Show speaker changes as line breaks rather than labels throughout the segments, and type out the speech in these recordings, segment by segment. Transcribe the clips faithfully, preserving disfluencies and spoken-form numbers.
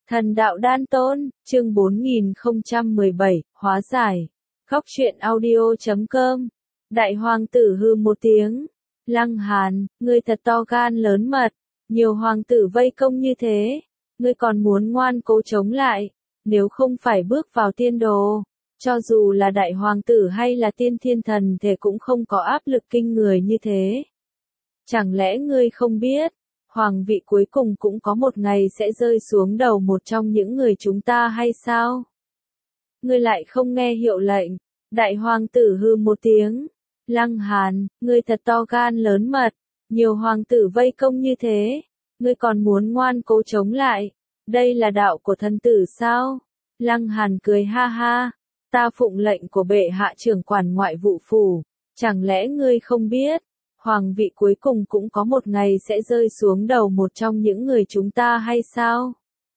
Thần đạo đan tôn, chương bốn nghìn không trăm mười bảy, hóa giải. Góc truyện audio chấm com. Đại hoàng tử hừ một tiếng. Lăng Hàn, ngươi thật to gan lớn mật. Nhiều hoàng tử vây công như thế. Ngươi còn muốn ngoan cố chống lại. Nếu không phải bước vào tiên đồ. Cho dù là đại hoàng tử hay là tiên thiên thần thể cũng không có áp lực kinh người như thế. Chẳng lẽ ngươi không biết? Hoàng vị cuối cùng cũng có một ngày sẽ rơi xuống đầu một trong những người chúng ta hay sao? Ngươi lại không nghe hiệu lệnh. Đại hoàng tử hừ một tiếng. Lăng Hàn, ngươi thật to gan lớn mật. Nhiều hoàng tử vây công như thế. Ngươi còn muốn ngoan cố chống lại. Đây là đạo của thần tử sao? Lăng Hàn cười ha ha. Ta phụng lệnh của bệ hạ trưởng quản ngoại vụ phủ. Chẳng lẽ ngươi không biết? Hoàng vị cuối cùng cũng có một ngày sẽ rơi xuống đầu một trong những người chúng ta hay sao?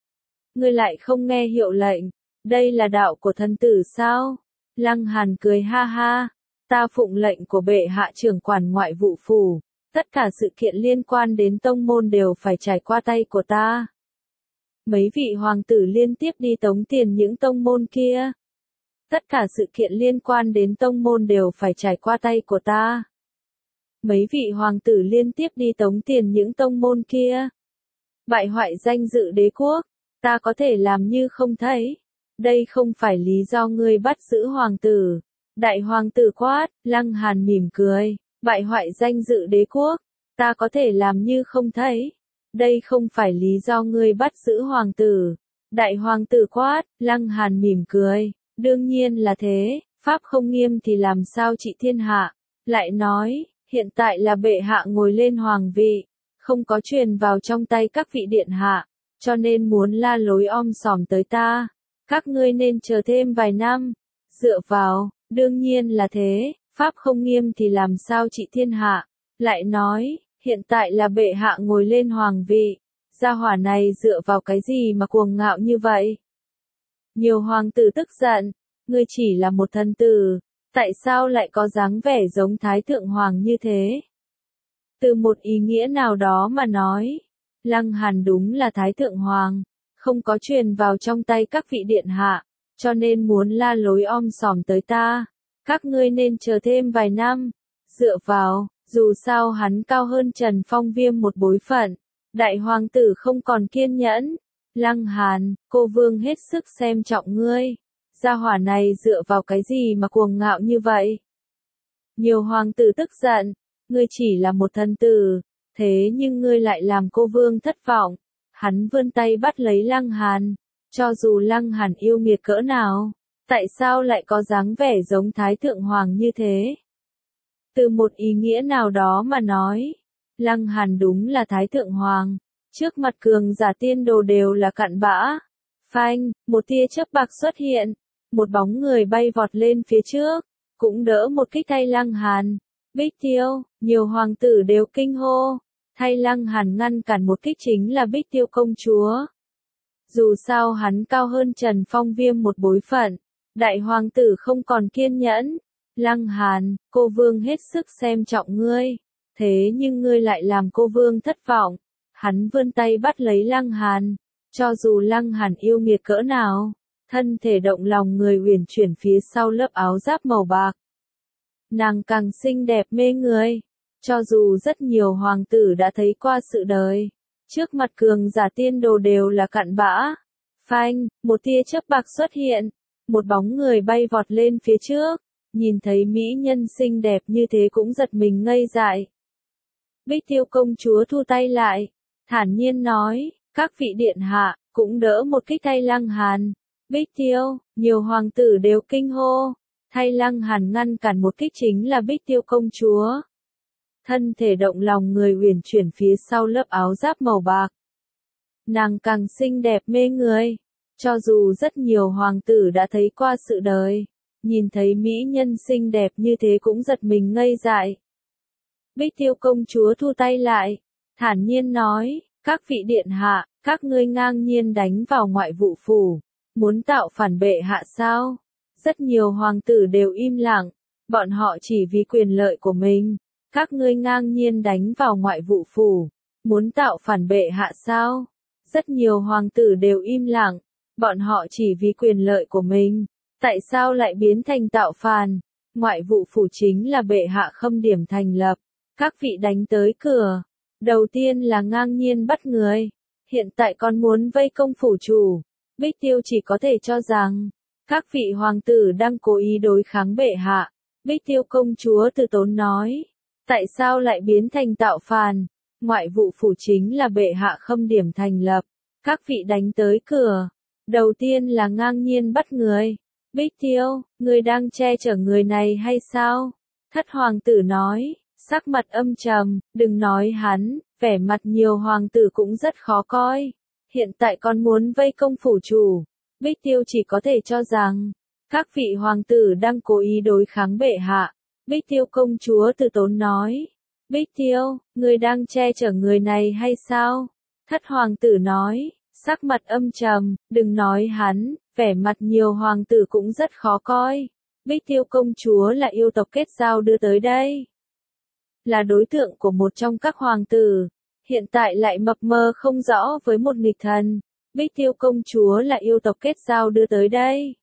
Ngươi lại không nghe hiệu lệnh. Đây là đạo của thần tử sao? Lăng Hàn cười ha ha. Ta phụng lệnh của bệ hạ trưởng quản ngoại vụ phủ. Tất cả sự kiện liên quan đến tông môn đều phải trải qua tay của ta. Mấy vị hoàng tử liên tiếp đi tống tiền những tông môn kia. Tất cả sự kiện liên quan đến tông môn đều phải trải qua tay của ta. Mấy vị hoàng tử liên tiếp đi tống tiền những tông môn kia. Bại hoại danh dự đế quốc, ta có thể làm như không thấy. Đây không phải lý do ngươi bắt giữ hoàng tử. Đại hoàng tử quát, Lăng Hàn mỉm cười. Bại hoại danh dự đế quốc, ta có thể làm như không thấy. Đây không phải lý do ngươi bắt giữ hoàng tử. Đại hoàng tử quát, Lăng Hàn mỉm cười. Đương nhiên là thế, pháp không nghiêm thì làm sao trị thiên hạ. Lại nói, hiện tại là bệ hạ ngồi lên hoàng vị, không có truyền vào trong tay các vị điện hạ, cho nên muốn la lối om sòm tới ta. Các ngươi nên chờ thêm vài năm. Dựa vào, đương nhiên là thế, pháp không nghiêm thì làm sao trị thiên hạ. Lại nói, hiện tại là bệ hạ ngồi lên hoàng vị, gia hỏa này dựa vào cái gì mà cuồng ngạo như vậy? Nhiều hoàng tử tức giận, ngươi chỉ là một thần tử, tại sao lại có dáng vẻ giống Thái Thượng Hoàng như thế? Từ một ý nghĩa nào đó mà nói, Lăng Hàn đúng là Thái Thượng Hoàng, không có truyền vào trong tay các vị điện hạ, cho nên muốn la lối om sòm tới ta. Các ngươi nên chờ thêm vài năm. Dựa vào, dù sao hắn cao hơn Trần Phong Viêm một bối phận. Đại hoàng tử không còn kiên nhẫn. Lăng Hàn, cô vương hết sức xem trọng ngươi. Gia hỏa này dựa vào cái gì mà cuồng ngạo như vậy? Nhiều hoàng tử tức giận, ngươi chỉ là một thần tử, thế nhưng ngươi lại làm cô vương thất vọng. Hắn vươn tay bắt lấy Lăng Hàn, cho dù Lăng Hàn yêu nghiệt cỡ nào, tại sao lại có dáng vẻ giống Thái Thượng Hoàng như thế? Từ một ý nghĩa nào đó mà nói, Lăng Hàn đúng là Thái Thượng Hoàng, trước mặt cường giả tiên đồ đều là cặn bã. Phanh, một tia chớp bạc xuất hiện, một bóng người bay vọt lên phía trước, cũng đỡ một kích thay Lăng Hàn. Bích Tiêu, nhiều hoàng tử đều kinh hô, thay Lăng Hàn ngăn cản một kích chính là Bích Tiêu công chúa. Dù sao hắn cao hơn Trần Phong Viêm một bối phận, đại hoàng tử không còn kiên nhẫn. Lăng Hàn, cô vương hết sức xem trọng ngươi, thế nhưng ngươi lại làm cô vương thất vọng. Hắn vươn tay bắt lấy Lăng Hàn, cho dù Lăng Hàn yêu nghiệt cỡ nào, thân thể động lòng người uyển chuyển phía sau lớp áo giáp màu bạc. Nàng càng xinh đẹp mê người, cho dù rất nhiều hoàng tử đã thấy qua sự đời, trước mặt cường giả tiên đồ đều là cặn bã. Phanh, một tia chớp bạc xuất hiện, một bóng người bay vọt lên phía trước, nhìn thấy mỹ nhân xinh đẹp như thế cũng giật mình ngây dại. Bích Tiêu công chúa thu tay lại, thản nhiên nói, các vị điện hạ, cũng đỡ một kích thay Lăng Hàn. Bích Tiêu, nhiều hoàng tử đều kinh hô, thay Lăng Hàn ngăn cản một kích chính là Bích Tiêu công chúa. Thân thể động lòng người uyển chuyển phía sau lớp áo giáp màu bạc. Nàng càng xinh đẹp mê người, cho dù rất nhiều hoàng tử đã thấy qua sự đời, nhìn thấy mỹ nhân xinh đẹp như thế cũng giật mình ngây dại. Bích Tiêu công chúa thu tay lại, thản nhiên nói, các vị điện hạ, các ngươi ngang nhiên đánh vào ngoại vụ phủ, muốn tạo phản bệ hạ sao? Rất nhiều hoàng tử đều im lặng, bọn họ chỉ vì quyền lợi của mình. Các ngươi ngang nhiên đánh vào ngoại vụ phủ, muốn tạo phản bệ hạ sao? Rất nhiều hoàng tử đều im lặng, bọn họ chỉ vì quyền lợi của mình. Tại sao lại biến thành tạo phản? Ngoại vụ phủ chính là bệ hạ khâm điểm thành lập. Các vị đánh tới cửa. Đầu tiên là ngang nhiên bắt người. Hiện tại còn muốn vây công phủ chủ. Bích Tiêu chỉ có thể cho rằng, các vị hoàng tử đang cố ý đối kháng bệ hạ. Bích Tiêu công chúa từ tốn nói. Tại sao lại biến thành tạo phản? Ngoại vụ phủ chính là bệ hạ khâm điểm thành lập. Các vị đánh tới cửa. Đầu tiên là ngang nhiên bắt người. Bích Tiêu, người đang che chở người này hay sao? Thất hoàng tử nói, sắc mặt âm trầm, đừng nói hắn, vẻ mặt nhiều hoàng tử cũng rất khó coi. Hiện tại còn muốn vây công phủ chủ. Bích Tiêu chỉ có thể cho rằng, các vị hoàng tử đang cố ý đối kháng bệ hạ. Bích Tiêu công chúa từ tốn nói, Bích Tiêu, người đang che chở người này hay sao? Thất hoàng tử nói, sắc mặt âm trầm, đừng nói hắn, vẻ mặt nhiều hoàng tử cũng rất khó coi. Bích Tiêu công chúa là yêu tộc kết giao đưa tới đây. Là đối tượng của một trong các hoàng tử. Hiện tại lại mập mờ không rõ với một nghịch thần. Bích Tiêu công chúa là yêu tộc kết giao đưa tới đây.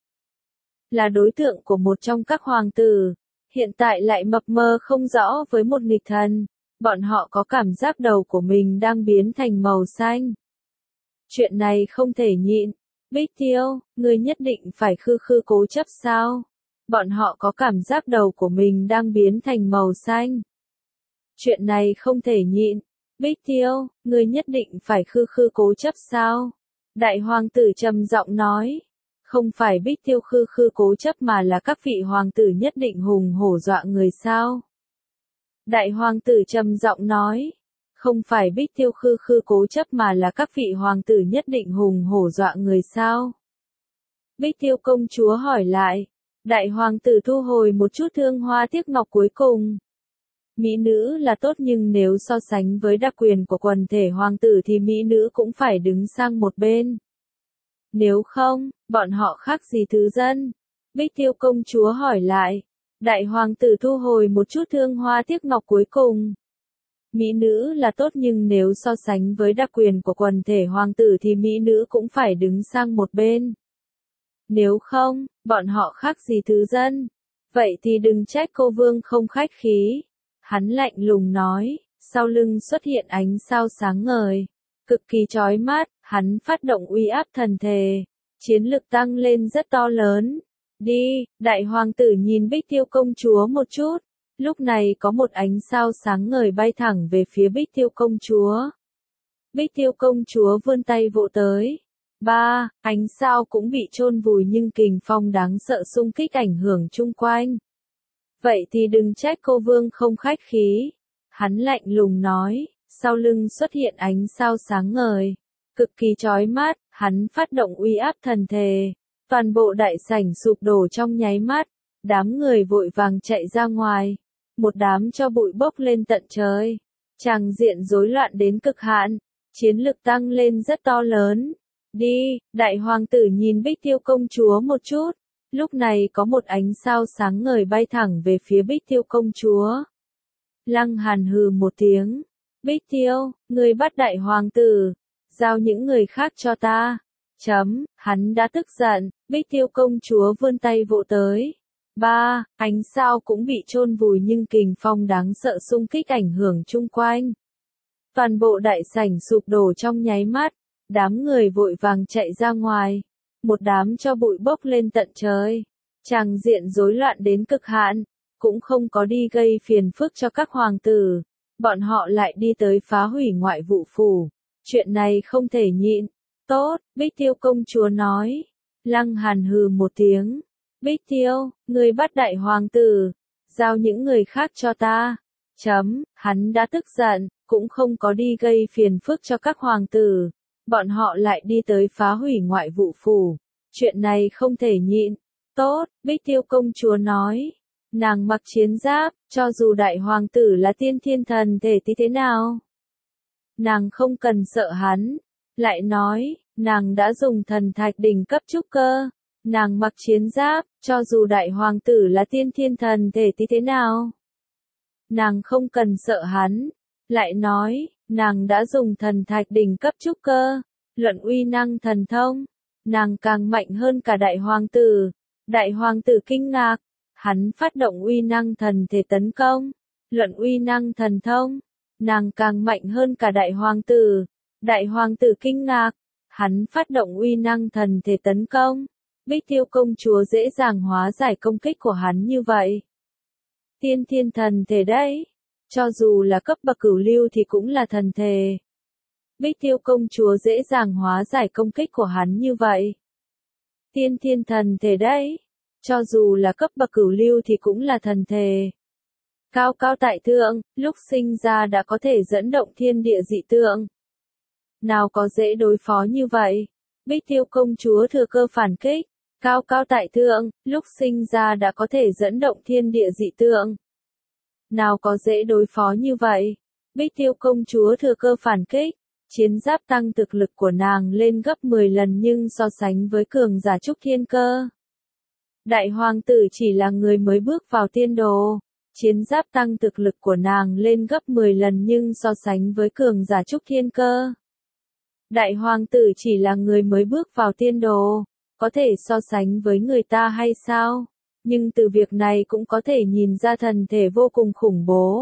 Là đối tượng của một trong các hoàng tử. Hiện tại lại mập mờ không rõ với một nghịch thần. Bọn họ có cảm giác đầu của mình đang biến thành màu xanh. Chuyện này không thể nhịn. Bích Tiêu, người nhất định phải khư khư cố chấp sao? Bọn họ có cảm giác đầu của mình đang biến thành màu xanh. Chuyện này không thể nhịn. Bích Tiêu, người nhất định phải khư khư cố chấp sao? Đại hoàng tử trầm giọng nói. Không phải Bích Tiêu khư khư cố chấp mà là các vị hoàng tử nhất định hùng hổ dọa người sao? Đại hoàng tử trầm giọng nói. Không phải Bích Tiêu khư khư cố chấp mà là các vị hoàng tử nhất định hùng hổ dọa người sao? Bích Tiêu công chúa hỏi lại. Đại hoàng tử thu hồi một chút thương hoa tiếc ngọc cuối cùng. Mỹ nữ là tốt nhưng nếu so sánh với đặc quyền của quần thể hoàng tử thì mỹ nữ cũng phải đứng sang một bên. Nếu không, bọn họ khác gì thứ dân? Bích Tiêu công chúa hỏi lại. Đại hoàng tử thu hồi một chút thương hoa tiếc ngọc cuối cùng. Mỹ nữ là tốt nhưng nếu so sánh với đặc quyền của quần thể hoàng tử thì mỹ nữ cũng phải đứng sang một bên. Nếu không, bọn họ khác gì thứ dân? Vậy thì đừng trách cô vương không khách khí. Hắn lạnh lùng nói, sau lưng xuất hiện ánh sao sáng ngời. Cực kỳ chói mắt, hắn phát động uy áp thần thể. Chiến lực tăng lên rất to lớn. Đi, đại hoàng tử nhìn Bích Tiêu công chúa một chút. Lúc này có một ánh sao sáng ngời bay thẳng về phía Bích Tiêu công chúa. Bích Tiêu công chúa vươn tay vỗ tới. Ba, ánh sao cũng bị chôn vùi nhưng kình phong đáng sợ xung kích ảnh hưởng chung quanh. Vậy thì đừng trách cô vương không khách khí. Hắn lạnh lùng nói, sau lưng xuất hiện ánh sao sáng ngời. Cực kỳ chói mắt, hắn phát động uy áp thần thể. Toàn bộ đại sảnh sụp đổ trong nháy mắt. Đám người vội vàng chạy ra ngoài. Một đám cho bụi bốc lên tận trời. Tràng diện rối loạn đến cực hạn. Chiến lực tăng lên rất to lớn. Đi, đại hoàng tử nhìn Bích Tiêu công chúa một chút. Lúc này có một ánh sao sáng ngời bay thẳng về phía Bích Tiêu công chúa. Lăng Hàn hừ một tiếng. Bích Tiêu, người bắt đại hoàng tử. Giao những người khác cho ta. Chấm, hắn đã tức giận. Bích Tiêu công chúa vươn tay vỗ tới. Ba, ánh sao cũng bị chôn vùi nhưng kình phong đáng sợ xung kích ảnh hưởng chung quanh. Toàn bộ đại sảnh sụp đổ trong nháy mắt. Đám người vội vàng chạy ra ngoài. Một đám cho bụi bốc lên tận trời. Tràng diện rối loạn đến cực hạn. Cũng không có đi gây phiền phức cho các hoàng tử. Bọn họ lại đi tới phá hủy ngoại vụ phủ. Chuyện này không thể nhịn. Tốt, Bích Tiêu công chúa nói. Lăng Hàn hừ một tiếng. Bích Tiêu, người bắt đại hoàng tử. Giao những người khác cho ta. Chấm, hắn đã tức giận. Cũng không có đi gây phiền phức cho các hoàng tử. Bọn họ lại đi tới phá hủy ngoại vụ phủ. Chuyện này không thể nhịn. Tốt, Bích Tiêu công chúa nói. Nàng mặc chiến giáp, cho dù đại hoàng tử là tiên thiên thần thể thì thế nào? Nàng không cần sợ hắn. Lại nói, nàng đã dùng thần thạch đỉnh cấp trúc cơ. Nàng mặc chiến giáp, cho dù đại hoàng tử là tiên thiên thần thể thì thế nào? Nàng không cần sợ hắn. Lại nói, nàng đã dùng thần thạch đỉnh cấp trúc cơ. Luận uy năng thần thông, nàng càng mạnh hơn cả đại hoàng tử. Đại hoàng tử kinh ngạc, hắn phát động uy năng thần thể tấn công. Luận uy năng thần thông, nàng càng mạnh hơn cả đại hoàng tử. Đại hoàng tử kinh ngạc, hắn phát động uy năng thần thể tấn công. Bích Tiêu công chúa dễ dàng hóa giải công kích của hắn như vậy. Tiên thiên thần thể đấy, cho dù là cấp bậc cửu lưu thì cũng là thần thể. Bích Tiêu công chúa dễ dàng hóa giải công kích của hắn như vậy. Tiên thiên thần thể đấy, cho dù là cấp bậc cửu lưu thì cũng là thần thể. Cao cao tại thượng, lúc sinh ra đã có thể dẫn động thiên địa dị tượng. Nào có dễ đối phó như vậy. Bích Tiêu công chúa thừa cơ phản kích. Cao cao tại thượng, lúc sinh ra đã có thể dẫn động thiên địa dị tượng. Nào có dễ đối phó như vậy. Bích Tiêu công chúa thừa cơ phản kích. Chiến giáp tăng thực lực của nàng lên gấp mười lần nhưng so sánh với cường giả trúc thiên cơ. Đại hoàng tử chỉ là người mới bước vào tiên đồ. Chiến giáp tăng thực lực của nàng lên gấp mười lần nhưng so sánh với cường giả trúc thiên cơ. Đại hoàng tử chỉ là người mới bước vào tiên đồ. Có thể so sánh với người ta hay sao? Nhưng từ việc này cũng có thể nhìn ra thần thể vô cùng khủng bố.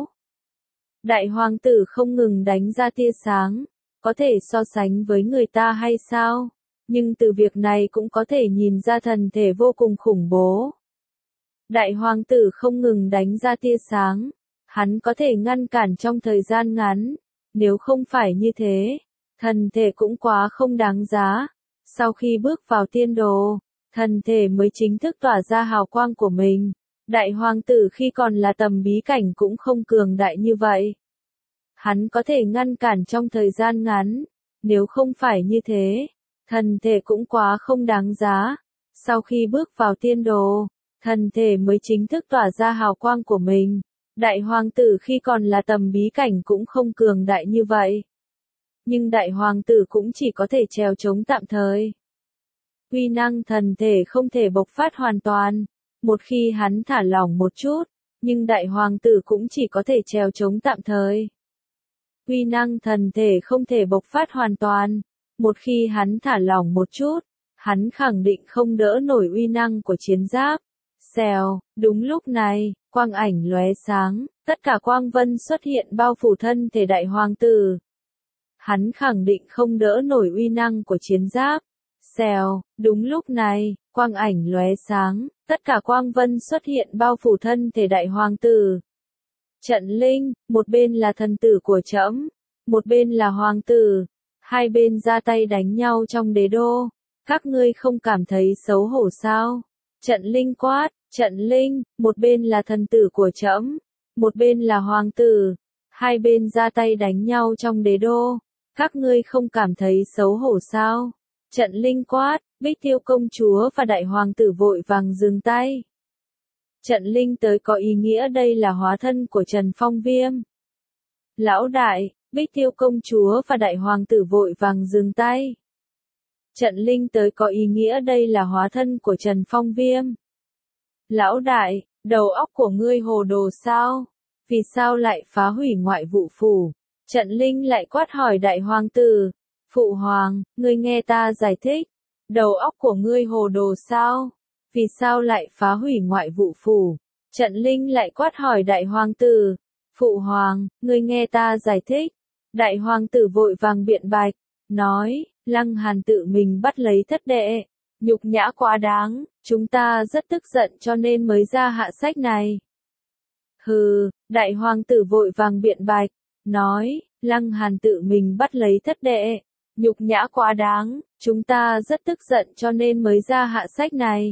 Đại hoàng tử không ngừng đánh ra tia sáng. Có thể so sánh với người ta hay sao? Nhưng từ việc này cũng có thể nhìn ra thần thể vô cùng khủng bố. Đại hoàng tử không ngừng đánh ra tia sáng. Hắn có thể ngăn cản trong thời gian ngắn. Nếu không phải như thế, thần thể cũng quá không đáng giá. Sau khi bước vào tiên đồ, thần thể mới chính thức tỏa ra hào quang của mình. Đại hoàng tử khi còn là tầm bí cảnh cũng không cường đại như vậy. Hắn có thể ngăn cản trong thời gian ngắn. Nếu không phải như thế, thần thể cũng quá không đáng giá. Sau khi bước vào tiên đồ, thần thể mới chính thức tỏa ra hào quang của mình. Đại hoàng tử khi còn là tầm bí cảnh cũng không cường đại như vậy. Nhưng đại hoàng tử cũng chỉ có thể trèo chống tạm thời. Uy năng thần thể không thể bộc phát hoàn toàn. Một khi hắn thả lỏng một chút, nhưng đại hoàng tử cũng chỉ có thể trèo chống tạm thời. Uy năng thần thể không thể bộc phát hoàn toàn. Một khi hắn thả lỏng một chút, hắn khẳng định không đỡ nổi uy năng của chiến giáp. Xèo, đúng lúc này, quang ảnh lóe sáng, tất cả quang vân xuất hiện bao phủ thân thể đại hoàng tử. Hắn khẳng định không đỡ nổi uy năng của chiến giáp. Xèo, đúng lúc này, quang ảnh lóe sáng, tất cả quang vân xuất hiện bao phủ thân thể đại hoàng tử. Trận linh, một bên là thần tử của trẫm, một bên là hoàng tử, hai bên ra tay đánh nhau trong đế đô. Các ngươi không cảm thấy xấu hổ sao? Trận linh quát, trận linh, một bên là thần tử của trẫm, một bên là hoàng tử, hai bên ra tay đánh nhau trong đế đô. Các ngươi không cảm thấy xấu hổ sao? Trận linh quát, Bích Tiêu công chúa và đại hoàng tử vội vàng dừng tay. Trận linh tới có ý nghĩa đây là hóa thân của Trần Phong Viêm. Lão đại, Bích Tiêu công chúa và đại hoàng tử vội vàng dừng tay. Trận linh tới có ý nghĩa đây là hóa thân của Trần Phong Viêm. Lão đại, đầu óc của ngươi hồ đồ sao? Vì sao lại phá hủy ngoại vụ phủ? Trận linh lại quát hỏi đại hoàng tử. Phụ hoàng, ngươi nghe ta giải thích. Đầu óc của ngươi hồ đồ sao? Vì sao lại phá hủy ngoại vụ phủ? Trận linh lại quát hỏi đại hoàng tử. Phụ hoàng, ngươi nghe ta giải thích. Đại hoàng tử vội vàng biện bạch, nói, Lăng Hàn tự mình bắt lấy thất đệ. Nhục nhã quá đáng, chúng ta rất tức giận cho nên mới ra hạ sách này. Hừ, đại hoàng tử vội vàng biện bạch, nói, Lăng Hàn tự mình bắt lấy thất đệ. Nhục nhã quá đáng, chúng ta rất tức giận cho nên mới ra hạ sách này.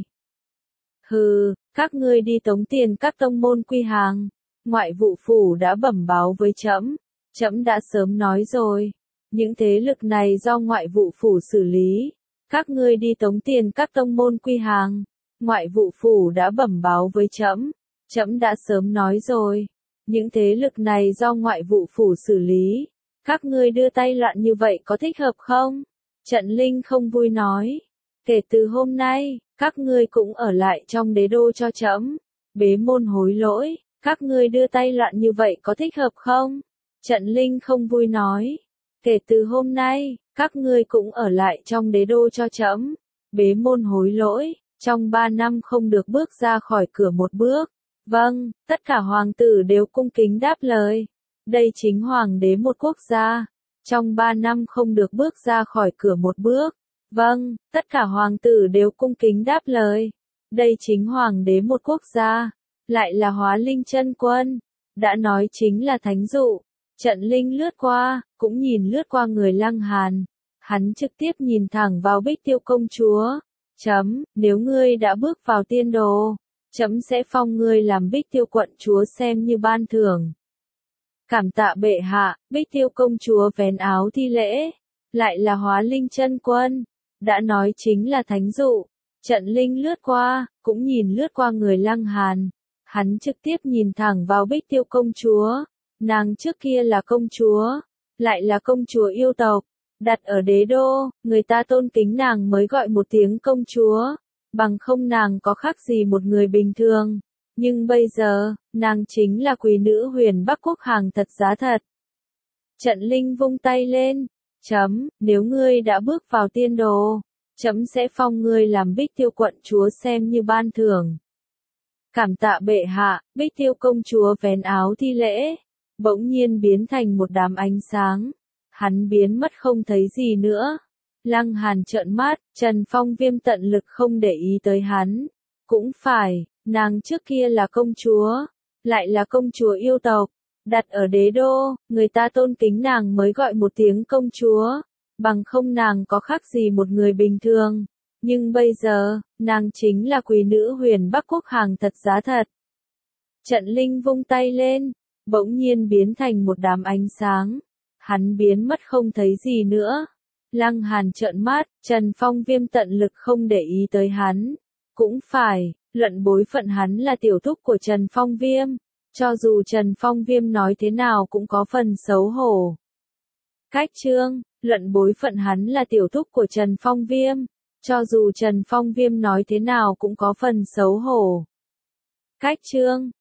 Hừ, các ngươi đi tống tiền các tông môn quy hàng. Ngoại vụ phủ đã bẩm báo với trẫm, trẫm đã sớm nói rồi. Những thế lực này do ngoại vụ phủ xử lý. Các ngươi đi tống tiền các tông môn quy hàng. Ngoại vụ phủ đã bẩm báo với trẫm, trẫm đã sớm nói rồi. Những thế lực này do ngoại vụ phủ xử lý. Các ngươi đưa tay loạn như vậy có thích hợp không? Trận linh không vui nói. Kể từ hôm nay, các ngươi cũng ở lại trong đế đô cho trẫm. Bế môn hối lỗi, các ngươi đưa tay loạn như vậy có thích hợp không? Trận linh không vui nói. Kể từ hôm nay, Các ngươi cũng ở lại trong đế đô cho trẫm, bế môn hối lỗi, trong ba năm không được bước ra khỏi cửa một bước. Vâng, tất cả hoàng tử đều cung kính đáp lời. Đây chính hoàng đế một quốc gia. Trong ba năm không được bước ra khỏi cửa một bước. Vâng, tất cả hoàng tử đều cung kính đáp lời. Đây chính hoàng đế một quốc gia. Lại là Hóa Linh chân quân. Đã nói chính là thánh dụ. Trận Linh lướt qua, cũng nhìn lướt qua người Lăng Hàn. Hắn trực tiếp nhìn thẳng vào Bích Tiêu công chúa. Chấm, nếu ngươi đã bước vào tiên đồ, chấm sẽ phong ngươi làm Bích Tiêu quận chúa xem như ban thưởng. Cảm tạ bệ hạ, Bích Tiêu công chúa vén áo thi lễ. Lại là Hóa Linh chân quân. Đã nói chính là thánh dụ. Trận Linh lướt qua, cũng nhìn lướt qua người Lăng Hàn. Hắn trực tiếp nhìn thẳng vào Bích Tiêu công chúa. Nàng trước kia là công chúa, lại là công chúa yêu tộc. Đặt ở đế đô, người ta tôn kính nàng mới gọi một tiếng công chúa. Bằng không nàng có khác gì một người bình thường. Nhưng bây giờ, nàng chính là quý nữ huyền Bắc Quốc hàng thật giá thật. Trận Linh vung tay lên. Chấm, nếu ngươi đã bước vào tiên đồ, chấm sẽ phong ngươi làm Bích Tiêu quận chúa xem như ban thưởng. Cảm tạ bệ hạ, Bích Tiêu công chúa vén áo thi lễ. Bỗng nhiên biến thành một đám ánh sáng. Hắn biến mất không thấy gì nữa. Lăng Hàn trợn mắt, Trần Phong Viêm tận lực không để ý tới hắn. Cũng phải, nàng trước kia là công chúa, lại là công chúa yêu tộc. Đặt ở đế đô, người ta tôn kính nàng mới gọi một tiếng công chúa. Bằng không nàng có khác gì một người bình thường. Nhưng bây giờ, nàng chính là quý nữ huyền Bắc Quốc hàng thật giá thật. Trận Linh vung tay lên, bỗng nhiên biến thành một đám ánh sáng. Hắn biến mất không thấy gì nữa. Lăng Hàn trợn mắt, Trần Phong Viêm tận lực không để ý tới hắn. Cũng phải, luận bối phận hắn là tiểu thúc của Trần Phong Viêm. Cho dù Trần Phong Viêm nói thế nào cũng có phần xấu hổ. Cách chương, luận bối phận hắn là tiểu thúc của Trần Phong Viêm. Cho dù Trần Phong Viêm nói thế nào cũng có phần xấu hổ. Cách chương.